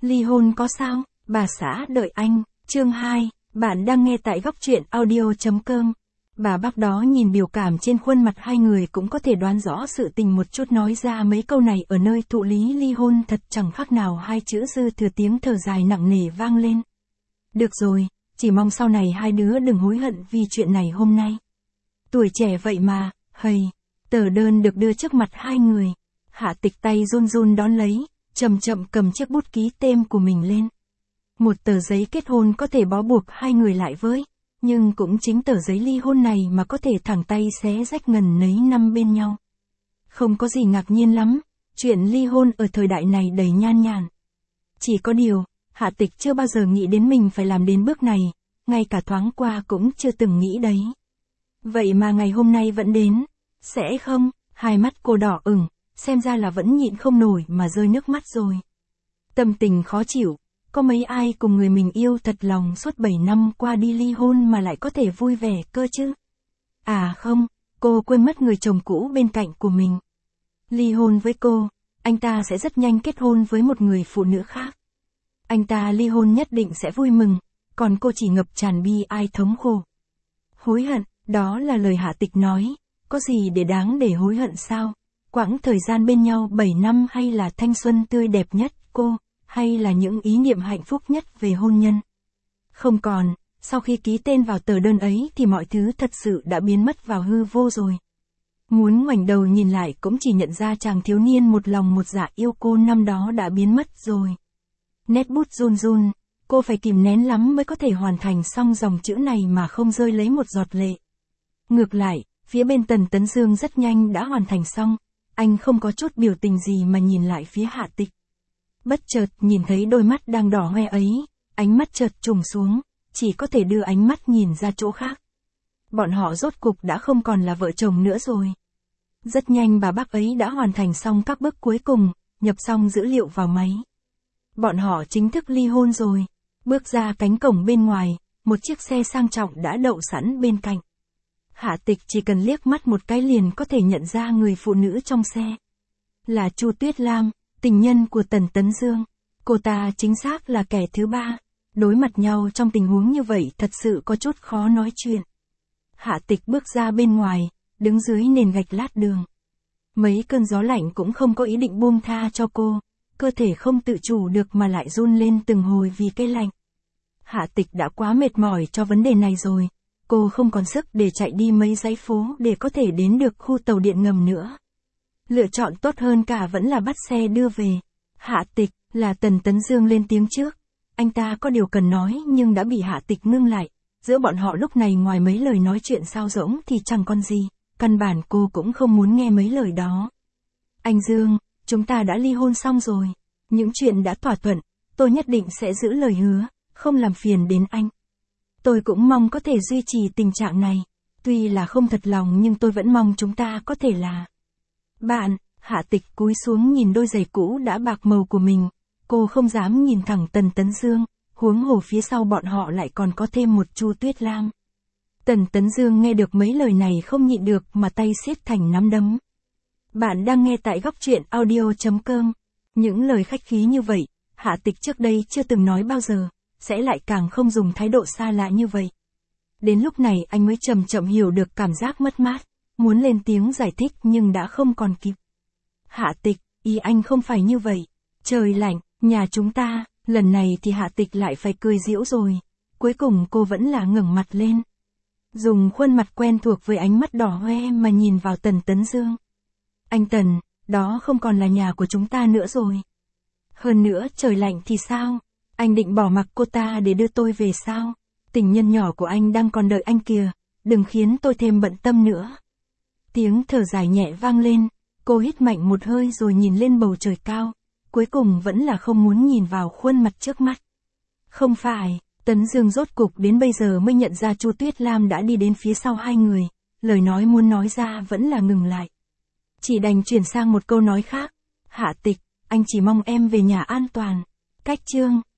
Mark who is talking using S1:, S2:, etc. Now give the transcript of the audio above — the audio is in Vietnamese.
S1: Ly hôn có sao, bà xã đợi anh, chương 2, bạn đang nghe tại góc truyện audio.com. Bà bác đó nhìn biểu cảm trên khuôn mặt hai người cũng có thể đoán rõ sự tình một chút, nói ra mấy câu này ở nơi thụ lý ly hôn thật chẳng khác nào hai chữ dư thừa, tiếng thở dài nặng nề vang lên. Được rồi, chỉ mong sau này hai đứa đừng hối hận vì chuyện này hôm nay. Tuổi trẻ vậy mà, hầy, tờ đơn được đưa trước mặt hai người. Hạ Tịch tay run run đón lấy, chậm chậm cầm chiếc bút ký tên của mình lên. Một tờ giấy kết hôn có thể bó buộc hai người lại với, nhưng cũng chính tờ giấy ly hôn này mà có thể thẳng tay xé rách ngần nấy năm bên nhau. Không có gì ngạc nhiên lắm, chuyện ly hôn ở thời đại này đầy nhan nhản. Chỉ có điều, Hạ Tịch chưa bao giờ nghĩ đến mình phải làm đến bước này, ngay cả thoáng qua cũng chưa từng nghĩ đấy. Vậy mà ngày hôm nay vẫn đến, sẽ không? Hai mắt cô đỏ ửng, xem ra là vẫn nhịn không nổi mà rơi nước mắt rồi. Tâm tình khó chịu, có mấy ai cùng người mình yêu thật lòng suốt 7 năm qua đi ly hôn mà lại có thể vui vẻ cơ chứ? À không, cô quên mất người chồng cũ bên cạnh của mình. Ly hôn với cô, anh ta sẽ rất nhanh kết hôn với một người phụ nữ khác. Anh ta ly hôn nhất định sẽ vui mừng, còn cô chỉ ngập tràn bi ai thống khổ. Hối hận, đó là lời Hạ Tịch nói, có gì để đáng để hối hận sao? Quãng thời gian bên nhau 7 năm hay là thanh xuân tươi đẹp nhất cô, hay là những ý niệm hạnh phúc nhất về hôn nhân? Không còn, sau khi ký tên vào tờ đơn ấy thì mọi thứ thật sự đã biến mất vào hư vô rồi. Muốn ngoảnh đầu nhìn lại cũng chỉ nhận ra chàng thiếu niên một lòng một dạ yêu cô năm đó đã biến mất rồi. Nét bút run run, cô phải kìm nén lắm mới có thể hoàn thành xong dòng chữ này mà không rơi lấy một giọt lệ. Ngược lại, phía bên Tần Tấn Dương rất nhanh đã hoàn thành xong, anh không có chút biểu tình gì mà nhìn lại phía Hạ Tịch. Bất chợt nhìn thấy đôi mắt đang đỏ hoe ấy, ánh mắt chợt trùng xuống, chỉ có thể đưa ánh mắt nhìn ra chỗ khác. Bọn họ rốt cục đã không còn là vợ chồng nữa rồi. Rất nhanh bà bác ấy đã hoàn thành xong các bước cuối cùng, nhập xong dữ liệu vào máy. Bọn họ chính thức ly hôn rồi. Bước ra cánh cổng bên ngoài, một chiếc xe sang trọng đã đậu sẵn bên cạnh. Hạ Tịch chỉ cần liếc mắt một cái liền có thể nhận ra người phụ nữ trong xe. Là Chu Tuyết Lam, tình nhân của Tần Tấn Dương. Cô ta chính xác là kẻ thứ ba. Đối mặt nhau trong tình huống như vậy thật sự có chút khó nói chuyện. Hạ Tịch bước ra bên ngoài, đứng dưới nền gạch lát đường. Mấy cơn gió lạnh cũng không có ý định buông tha cho cô, cơ thể không tự chủ được mà lại run lên từng hồi vì cái lạnh. Hạ Tịch đã quá mệt mỏi cho vấn đề này rồi, cô không còn sức để chạy đi mấy dãy phố để có thể đến được khu tàu điện ngầm nữa. Lựa chọn tốt hơn cả vẫn là bắt xe đưa về. Hạ Tịch, là Tần Tấn Dương lên tiếng trước. Anh ta có điều cần nói nhưng đã bị Hạ Tịch ngưng lại. Giữa bọn họ lúc này ngoài mấy lời nói chuyện sao rỗng thì chẳng còn gì, căn bản cô cũng không muốn nghe mấy lời đó. Anh Dương, chúng ta đã ly hôn xong rồi. Những chuyện đã thỏa thuận, tôi nhất định sẽ giữ lời hứa, không làm phiền đến anh. Tôi cũng mong có thể duy trì tình trạng này. Tuy là không thật lòng nhưng tôi vẫn mong chúng ta có thể là bạn. Hạ Tịch cúi xuống nhìn đôi giày cũ đã bạc màu của mình. Cô không dám nhìn thẳng Tần Tấn Dương, huống hồ phía sau bọn họ lại còn có thêm một Chu Tuyết Lam. Tần Tấn Dương nghe được mấy lời này không nhịn được mà tay siết thành nắm đấm. Bạn đang nghe tại góc truyện audio.com. Những lời khách khí như vậy, Hạ Tịch trước đây chưa từng nói bao giờ, sẽ lại càng không dùng thái độ xa lạ như vậy. Đến lúc này anh mới chậm chậm hiểu được cảm giác mất mát, muốn lên tiếng giải thích nhưng đã không còn kịp. Hạ Tịch, ý anh không phải như vậy. Trời lạnh, nhà chúng ta, lần này thì Hạ Tịch lại phải cười giễu rồi. Cuối cùng cô vẫn là ngẩng mặt lên. Dùng khuôn mặt quen thuộc với ánh mắt đỏ hoe mà nhìn vào Tần Tấn Dương. Anh Tần, đó không còn là nhà của chúng ta nữa rồi. Hơn nữa trời lạnh thì sao? Anh định bỏ mặc cô ta để đưa tôi về sao? Tình nhân nhỏ của anh đang còn đợi anh kìa, đừng khiến tôi thêm bận tâm nữa. Tiếng thở dài nhẹ vang lên, cô hít mạnh một hơi rồi nhìn lên bầu trời cao, cuối cùng vẫn là không muốn nhìn vào khuôn mặt trước mắt. Không phải, Tấn Dương rốt cục đến bây giờ mới nhận ra Chu Tuyết Lam đã đi đến phía sau hai người, lời nói muốn nói ra vẫn là ngừng lại. Chỉ đành chuyển sang một câu nói khác. Hạ Tịch, anh chỉ mong em về nhà an toàn. Cách chương